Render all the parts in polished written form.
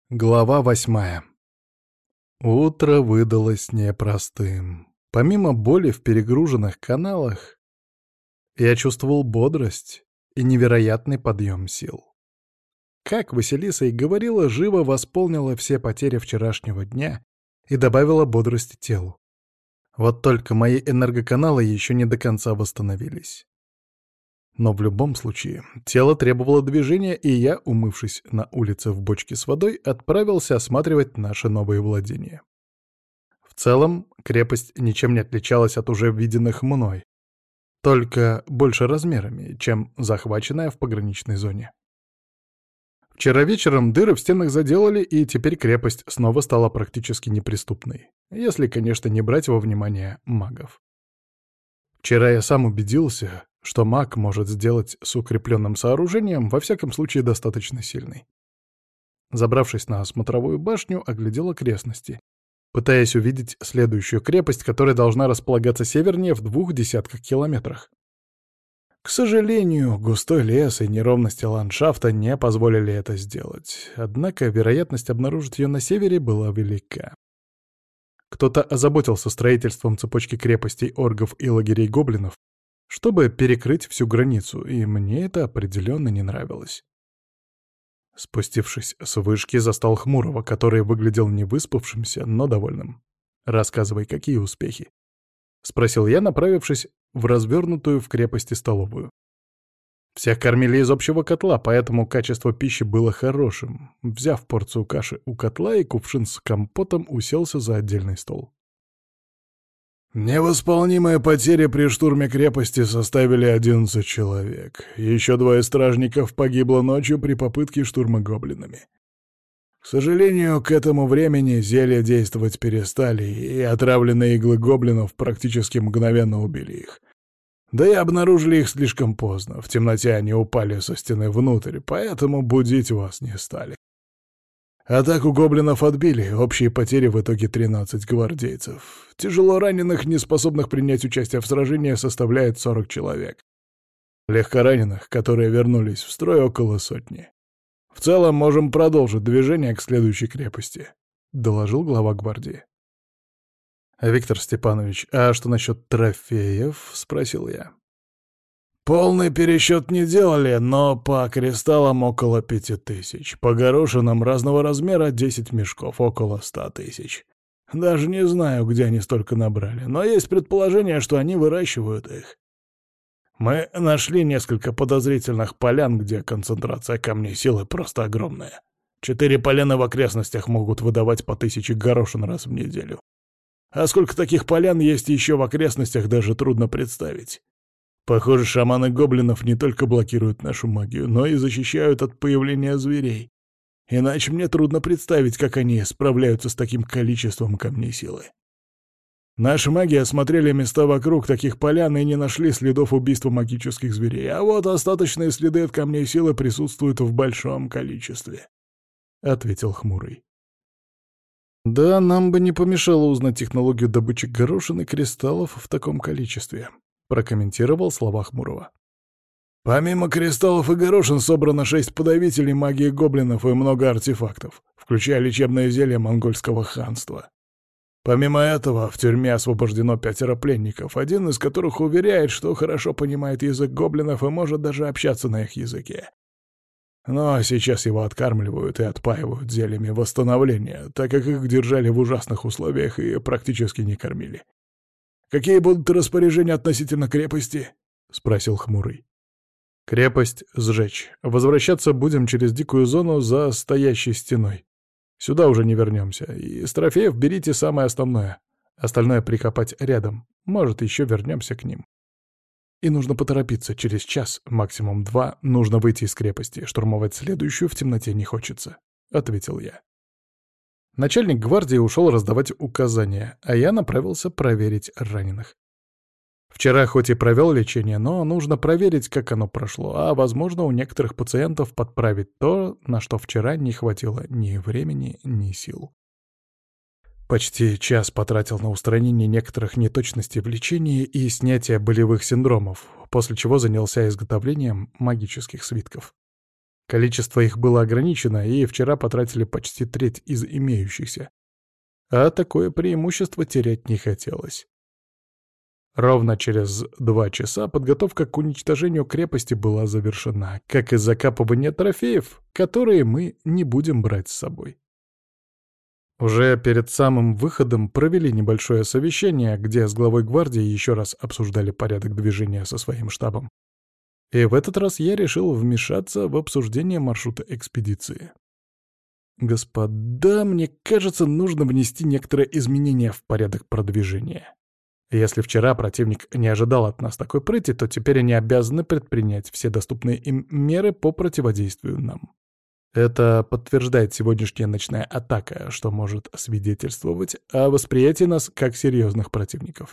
Глава 8. Утро выдалось непростым. Помимо боли в перегруженных каналах, я чувствовал бодрость и невероятный подъем сил. Как Василиса и говорила, живо восполнила все потери вчерашнего дня и добавила бодрости телу. Вот только мои энергоканалы еще не до конца восстановились. Но в любом случае, тело требовало движения, и я, умывшись на улице в бочке с водой, отправился осматривать наши новые владения. В целом, крепость ничем не отличалась от уже виденных мной, только больше размерами, чем захваченная в пограничной зоне. Вчера вечером дыры в стенах заделали, и теперь крепость снова стала практически неприступной, если, конечно, не брать во внимание магов. Вчера я сам убедился, что маг может сделать с укрепленным сооружением, во всяком случае, достаточно сильный. Забравшись на смотровую башню, оглядел окрестности, пытаясь увидеть следующую крепость, которая должна располагаться севернее в 20 километрах. К сожалению, густой лес и неровности ландшафта не позволили это сделать, однако вероятность обнаружить ее на севере была велика. Кто-то озаботился строительством цепочки крепостей оргов и лагерей гоблинов, чтобы перекрыть всю границу, и мне это определенно не нравилось. Спустившись с вышки, застал Хмурого, который выглядел невыспавшимся, но довольным. «Рассказывай, какие успехи?» — спросил я, направившись в развернутую в крепости столовую. Всех кормили из общего котла, поэтому качество пищи было хорошим. Взяв порцию каши у котла и кувшин с компотом, уселся за отдельный стол. Невосполнимые потери при штурме крепости составили 11 человек. Еще 2 стражников погибло ночью при попытке штурма гоблинами. К сожалению, к этому времени зелья действовать перестали, и отравленные иглы гоблинов практически мгновенно убили их. Да и обнаружили их слишком поздно, в темноте они упали со стены внутрь, поэтому будить вас не стали. Атаку гоблинов отбили, общие потери в итоге 13 гвардейцев. Тяжело раненых, не способных принять участие в сражении, составляет 40 человек. Легкораненых, которые вернулись в строй, около 100. В целом можем продолжить движение к следующей крепости, — доложил глава гвардии. «Виктор Степанович, а что насчет трофеев?» — спросил я. Полный пересчет не делали, но по кристаллам около 5000. По горошинам разного размера 10 мешков, около 100 тысяч. Даже не знаю, где они столько набрали, но есть предположение, что они выращивают их. Мы нашли несколько подозрительных полян, где концентрация камней силы просто огромная. 4 поляны в окрестностях могут выдавать по 1000 горошин раз в неделю. А сколько таких полян есть еще в окрестностях, даже трудно представить. Похоже, шаманы гоблинов не только блокируют нашу магию, но и защищают от появления зверей. Иначе мне трудно представить, как они справляются с таким количеством камней силы. Наши маги осмотрели места вокруг таких полян и не нашли следов убийства магических зверей, а вот остаточные следы от камней силы присутствуют в большом количестве, — ответил Хмурый. Да, нам бы не помешало узнать технологию добычи горошин и кристаллов в таком количестве, — прокомментировал слова Хмурого. Помимо кристаллов и горошин собрано 6 подавителей магии гоблинов и много артефактов, включая лечебное зелье монгольского ханства. Помимо этого, в тюрьме освобождено 5 пленников, один из которых уверяет, что хорошо понимает язык гоблинов и может даже общаться на их языке. Но сейчас его откармливают и отпаивают зельями восстановления, так как их держали в ужасных условиях и практически не кормили. «Какие будут распоряжения относительно крепости?» — спросил Хмурый. «Крепость сжечь. Возвращаться будем через дикую зону за стоящей стеной. Сюда уже не вернемся. И с трофеев берите самое основное. Остальное прикопать рядом. Может, еще вернемся к ним. И нужно поторопиться. Через час, максимум 2, нужно выйти из крепости. Штурмовать следующую в темноте не хочется», — ответил я. Начальник гвардии ушел раздавать указания, а я направился проверить раненых. Вчера хоть и провел лечение, но нужно проверить, как оно прошло, а, возможно, у некоторых пациентов подправить то, на что вчера не хватило ни времени, ни сил. Почти час потратил на устранение некоторых неточностей в лечении и снятие болевых синдромов, после чего занялся изготовлением магических свитков. Количество их было ограничено, и вчера потратили почти треть из имеющихся. А такое преимущество терять не хотелось. Ровно через 2 часа подготовка к уничтожению крепости была завершена, как и закапывание трофеев, которые мы не будем брать с собой. Уже перед самым выходом провели небольшое совещание, где с главой гвардии еще раз обсуждали порядок движения со своим штабом. И в этот раз я решил вмешаться в обсуждение маршрута экспедиции. Господа, мне кажется, нужно внести некоторые изменения в порядок продвижения. Если вчера противник не ожидал от нас такой прыти, то теперь они обязаны предпринять все доступные им меры по противодействию нам. Это подтверждает сегодняшняя ночная атака, что может свидетельствовать о восприятии нас как серьезных противников.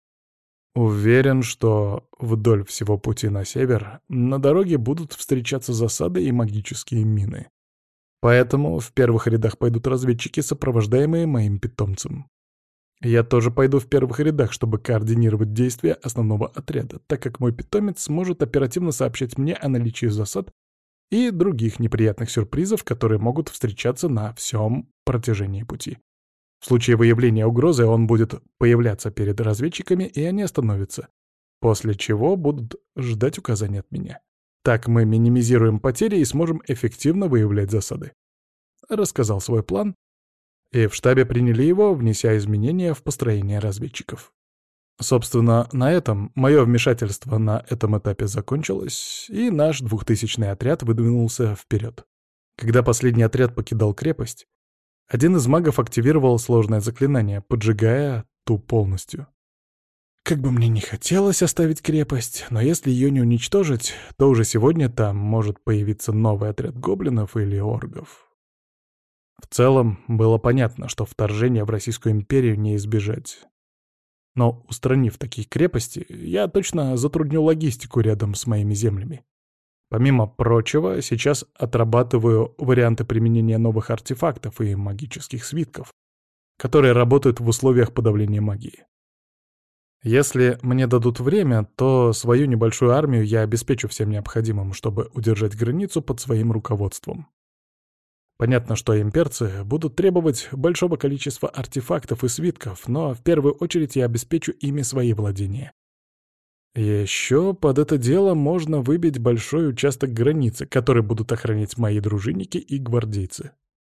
Уверен, что вдоль всего пути на север на дороге будут встречаться засады и магические мины. Поэтому в первых рядах пойдут разведчики, сопровождаемые моим питомцем. Я тоже пойду в первых рядах, чтобы координировать действия основного отряда, так как мой питомец сможет оперативно сообщать мне о наличии засад и других неприятных сюрпризов, которые могут встречаться на всем протяжении пути. В случае выявления угрозы он будет появляться перед разведчиками, и они остановятся, после чего будут ждать указаний от меня. Так мы минимизируем потери и сможем эффективно выявлять засады. Рассказал свой план, и в штабе приняли его, внеся изменения в построение разведчиков. Собственно, на этом мое вмешательство на этом этапе закончилось, и наш 2000-й отряд выдвинулся вперед. Когда последний отряд покидал крепость, один из магов активировал сложное заклинание, поджигая ту полностью. Как бы мне не хотелось оставить крепость, но если ее не уничтожить, то уже сегодня там может появиться новый отряд гоблинов или оргов. В целом, было понятно, что вторжение в Российскую империю не избежать. Но, устранив такие крепости, я точно затрудню логистику рядом с моими землями. Помимо прочего, сейчас отрабатываю варианты применения новых артефактов и магических свитков, которые работают в условиях подавления магии. Если мне дадут время, то свою небольшую армию я обеспечу всем необходимым, чтобы удержать границу под своим руководством. Понятно, что имперцы будут требовать большого количества артефактов и свитков, но в первую очередь я обеспечу ими свои владения. Еще под это дело можно выбить большой участок границы, который будут охранять мои дружинники и гвардейцы.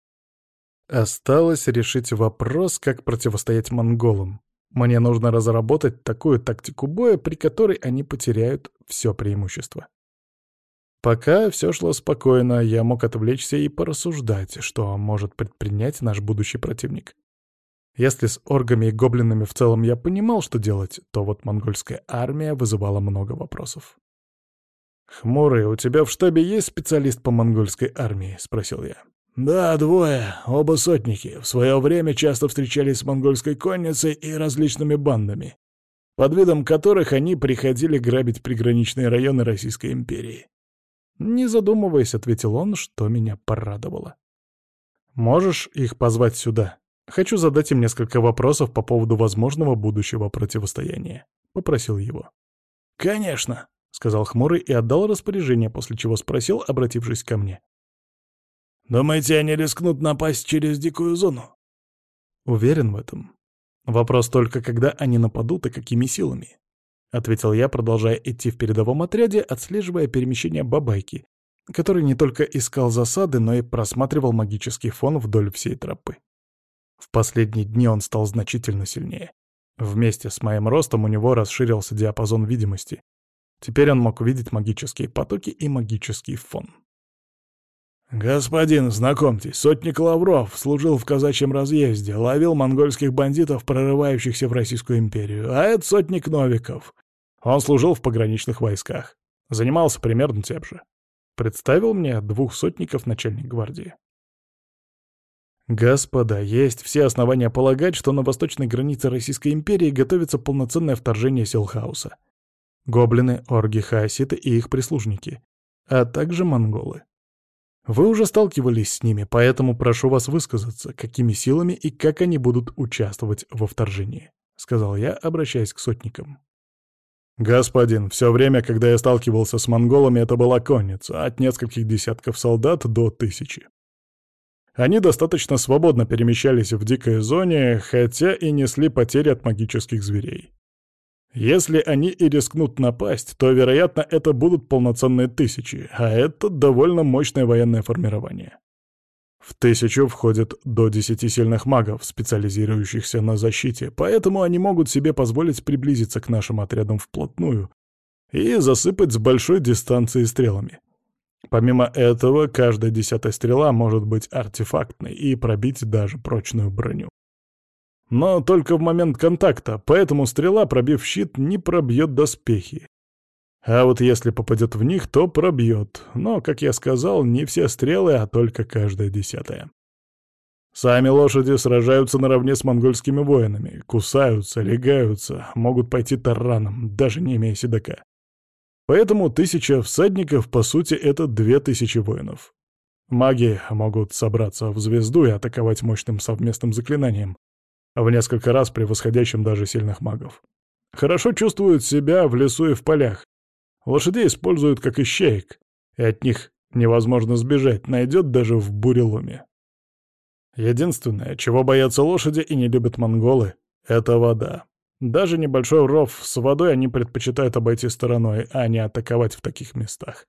Осталось решить вопрос, как противостоять монголам. Мне нужно разработать такую тактику боя, при которой они потеряют все преимущество. Пока все шло спокойно, я мог отвлечься и порассуждать, что может предпринять наш будущий противник. Если с оргами и гоблинами в целом я понимал, что делать, то вот монгольская армия вызывала много вопросов. «Хмурый, у тебя в штабе есть специалист по монгольской армии?» — спросил я. «Да, 2, оба сотники. В свое время часто встречались с монгольской конницей и различными бандами, под видом которых они приходили грабить приграничные районы Российской империи». Не задумываясь, ответил он, что меня порадовало. «Можешь их позвать сюда? Хочу задать им несколько вопросов по поводу возможного будущего противостояния», — попросил его. «Конечно», — сказал Хмурый и отдал распоряжение, после чего спросил, обратившись ко мне. «Думаете, они рискнут напасть через дикую зону?» «Уверен в этом. Вопрос только, когда они нападут и какими силами», — ответил я, продолжая идти в передовом отряде, отслеживая перемещение Бабайки, который не только искал засады, но и просматривал магический фон вдоль всей тропы. В последние дни он стал значительно сильнее. Вместе с моим ростом у него расширился диапазон видимости. Теперь он мог видеть магические потоки и магический фон. «Господин, знакомьтесь, сотник Лавров служил в казачьем разъезде, ловил монгольских бандитов, прорывающихся в Российскую империю, а это сотник Новиков. Он служил в пограничных войсках. Занимался примерно тем же. Представил мне 2 сотников начальник гвардии. Господа, есть все основания полагать, что на восточной границе Российской империи готовится полноценное вторжение сил хаоса. Гоблины, орги, хаоситы и их прислужники, а также монголы. Вы уже сталкивались с ними, поэтому прошу вас высказаться, какими силами и как они будут участвовать во вторжении», — сказал я, обращаясь к сотникам. «Господин, все время, когда я сталкивался с монголами, это была конница, от нескольких десятков солдат до 1000. Они достаточно свободно перемещались в дикой зоне, хотя и несли потери от магических зверей. Если они и рискнут напасть, то, вероятно, это будут полноценные 1000, а это довольно мощное военное формирование. В 1000 входит до 10 сильных магов, специализирующихся на защите, поэтому они могут себе позволить приблизиться к нашим отрядам вплотную и засыпать с большой дистанции стрелами. Помимо этого, каждая 10-я стрела может быть артефактной и пробить даже прочную броню. Но только в момент контакта, поэтому стрела, пробив щит, не пробьет доспехи. А вот если попадет в них, то пробьет. Но, как я сказал, не все стрелы, а только каждая 10-я. Сами лошади сражаются наравне с монгольскими воинами, кусаются, легаются, могут пойти тараном, даже не имея седока. Поэтому 1000 всадников, по сути, это 2000 воинов. Маги могут собраться в звезду и атаковать мощным совместным заклинанием, в несколько раз превосходящим даже сильных магов. Хорошо чувствуют себя в лесу и в полях. Лошадей используют как ищеек, и от них невозможно сбежать, найдет даже в буреломе. Единственное, чего боятся лошади и не любят монголы, — это вода. Даже небольшой ров с водой они предпочитают обойти стороной, а не атаковать в таких местах.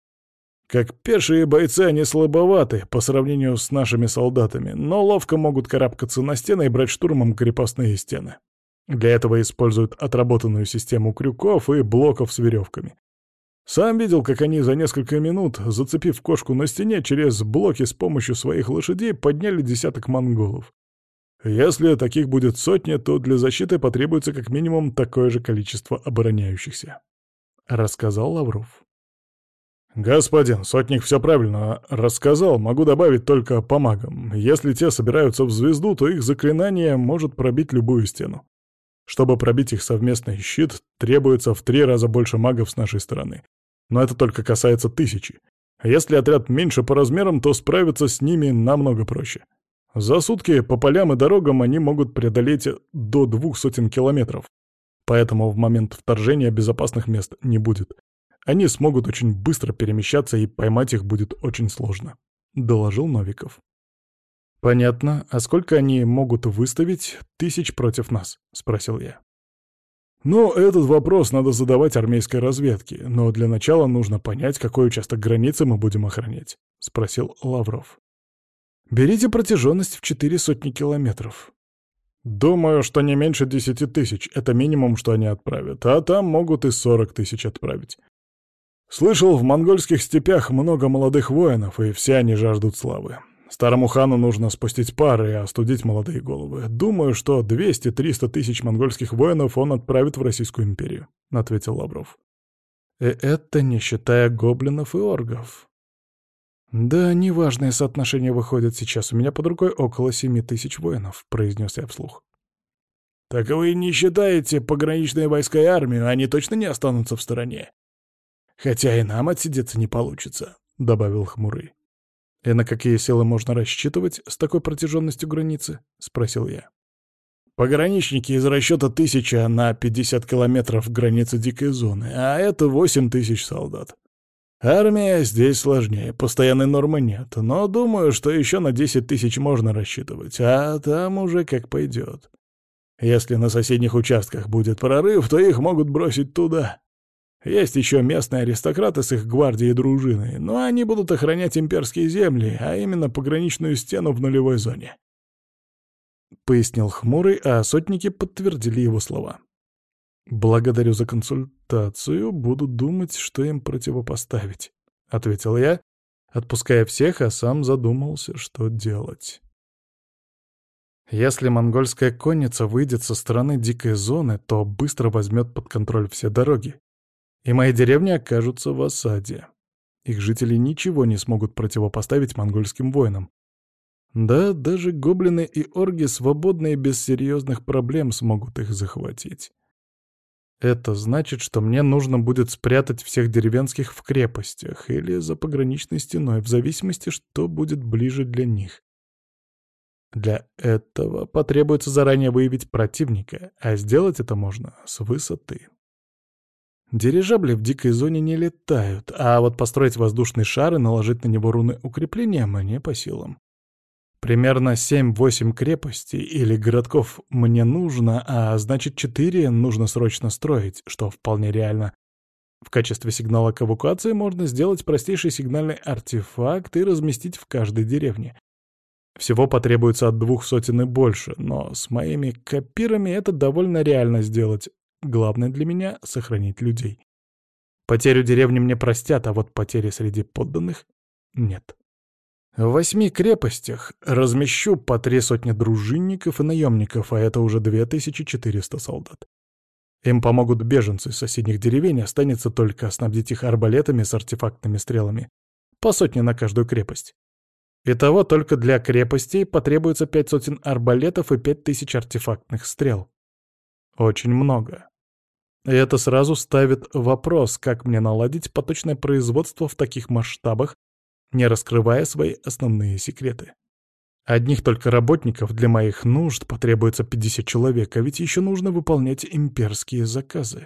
Как пешие бойцы они слабоваты по сравнению с нашими солдатами, но ловко могут карабкаться на стены и брать штурмом крепостные стены. Для этого используют отработанную систему крюков и блоков с веревками. Сам видел, как они за несколько минут, зацепив кошку на стене, через блоки с помощью своих лошадей подняли десяток монголов. Если таких будет сотня, то для защиты потребуется как минимум такое же количество обороняющихся», — рассказал Лавров. «Господин, сотник все правильно рассказал, могу добавить только по магам. Если те собираются в звезду, то их заклинание может пробить любую стену. Чтобы пробить их совместный щит, требуется в 3 раза больше магов с нашей стороны. Но это только касается 1000. Если отряд меньше по размерам, то справиться с ними намного проще. За сутки по полям и дорогам они могут преодолеть до 200 километров. Поэтому в момент вторжения безопасных мест не будет. Они смогут очень быстро перемещаться, и поймать их будет очень сложно», — доложил Новиков. «Понятно. А сколько они могут выставить 1000 против нас?» — спросил я. «Ну, этот вопрос надо задавать армейской разведке, но для начала нужно понять, какой участок границы мы будем охранять», — спросил Лавров. «Берите протяженность в 400 километров. Думаю, что не меньше 10 000 — это минимум, что они отправят, а там могут и 40 000 отправить. Слышал, в монгольских степях много молодых воинов, и все они жаждут славы. Старому хану нужно спустить пары и остудить молодые головы. Думаю, что 200-300 000 монгольских воинов он отправит в Российскую империю», — ответил Лавров. «И это не считая гоблинов и оргов». «Да, неважное соотношение выходит сейчас. У меня под рукой около 7000 воинов», — произнес я вслух. «Так вы не считаете пограничные войска и армию, они точно не останутся в стороне? Хотя и нам отсидеться не получится», — добавил Хмурый. «И на какие силы можно рассчитывать с такой протяженностью границы?» — спросил я. «Пограничники из расчета 1000 на 50 километров границы дикой зоны, а это 8000 солдат. Армия здесь сложнее, постоянной нормы нет, но думаю, что еще на 10 000 можно рассчитывать, а там уже как пойдет. Если на соседних участках будет прорыв, то их могут бросить туда. Есть еще местные аристократы с их гвардией и дружиной, но они будут охранять имперские земли, а именно пограничную стену в нулевой зоне», — пояснил Хмурый, а сотники подтвердили его слова. «Благодарю за консультацию, буду думать, что им противопоставить», — ответил я, отпуская всех, а сам задумался, что делать. Если монгольская конница выйдет со стороны дикой зоны, то быстро возьмет под контроль все дороги, и мои деревни окажутся в осаде. Их жители ничего не смогут противопоставить монгольским воинам. Да, даже гоблины и орги свободно и без серьезных проблем смогут их захватить. Это значит, что мне нужно будет спрятать всех деревенских в крепостях или за пограничной стеной, в зависимости, что будет ближе для них. Для этого потребуется заранее выявить противника, а сделать это можно с высоты. Дирижабли в дикой зоне не летают, а вот построить воздушный шар и наложить на него руны укрепления мне по силам. Примерно 7-8 крепостей или городков мне нужно, а значит 4 нужно срочно строить, что вполне реально. В качестве сигнала к эвакуации можно сделать простейший сигнальный артефакт и разместить в каждой деревне. Всего потребуется от 200 и больше, но с моими копирами это довольно реально сделать. Главное для меня — сохранить людей. Потерю деревни мне простят, а вот потери среди подданных — нет. В 8 крепостях размещу по 3 сотни дружинников и наемников, а это уже 2400 солдат. Им помогут беженцы из соседних деревень, останется только снабдить их арбалетами с артефактными стрелами. По сотне на каждую крепость. Итого только для крепостей потребуется 5 сотен арбалетов и 5000 артефактных стрел. Очень много. И это сразу ставит вопрос, как мне наладить поточное производство в таких масштабах, не раскрывая свои основные секреты. Одних только работников для моих нужд потребуется 50 человек, а ведь еще нужно выполнять имперские заказы.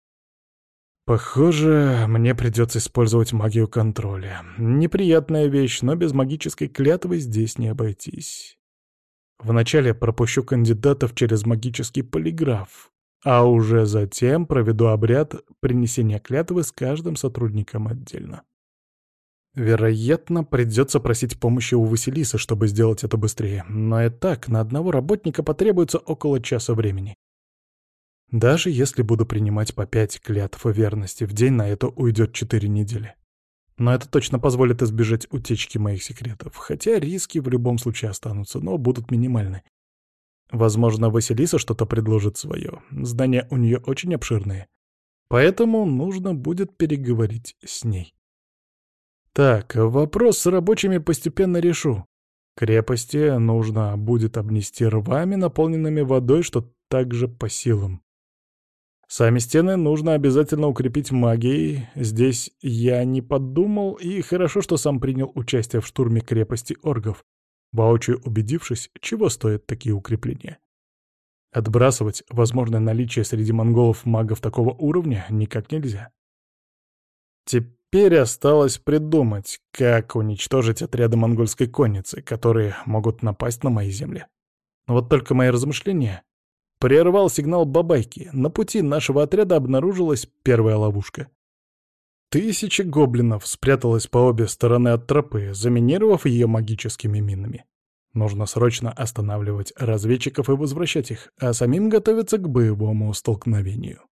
Похоже, мне придется использовать магию контроля. Неприятная вещь, но без магической клятвы здесь не обойтись. Вначале пропущу кандидатов через магический полиграф, а уже затем проведу обряд принесения клятвы с каждым сотрудником отдельно. Вероятно, придется просить помощи у Василисы, чтобы сделать это быстрее, но и так на одного работника потребуется около часа времени. Даже если буду принимать по 5 клятв верности в день, на это уйдет 4 недели. Но это точно позволит избежать утечки моих секретов, хотя риски в любом случае останутся, но будут минимальны. Возможно, Василиса что-то предложит свое, знания у нее очень обширные, поэтому нужно будет переговорить с ней. Так, вопрос с рабочими постепенно решу. Крепости нужно будет обнести рвами, наполненными водой, что также по силам. Сами стены нужно обязательно укрепить магией. Здесь я не подумал, и хорошо, что сам принял участие в штурме крепости оргов, воочию убедившись, чего стоят такие укрепления. Отбрасывать возможное наличие среди монголов магов такого уровня никак нельзя. Теперь осталось придумать, как уничтожить отряды монгольской конницы, которые могут напасть на мои земли. Вот только мои размышления прервал сигнал бабайки. На пути нашего отряда обнаружилась первая ловушка. 1000 гоблинов спряталось по обе стороны от тропы, заминировав ее магическими минами. Нужно срочно останавливать разведчиков и возвращать их, а самим готовиться к боевому столкновению.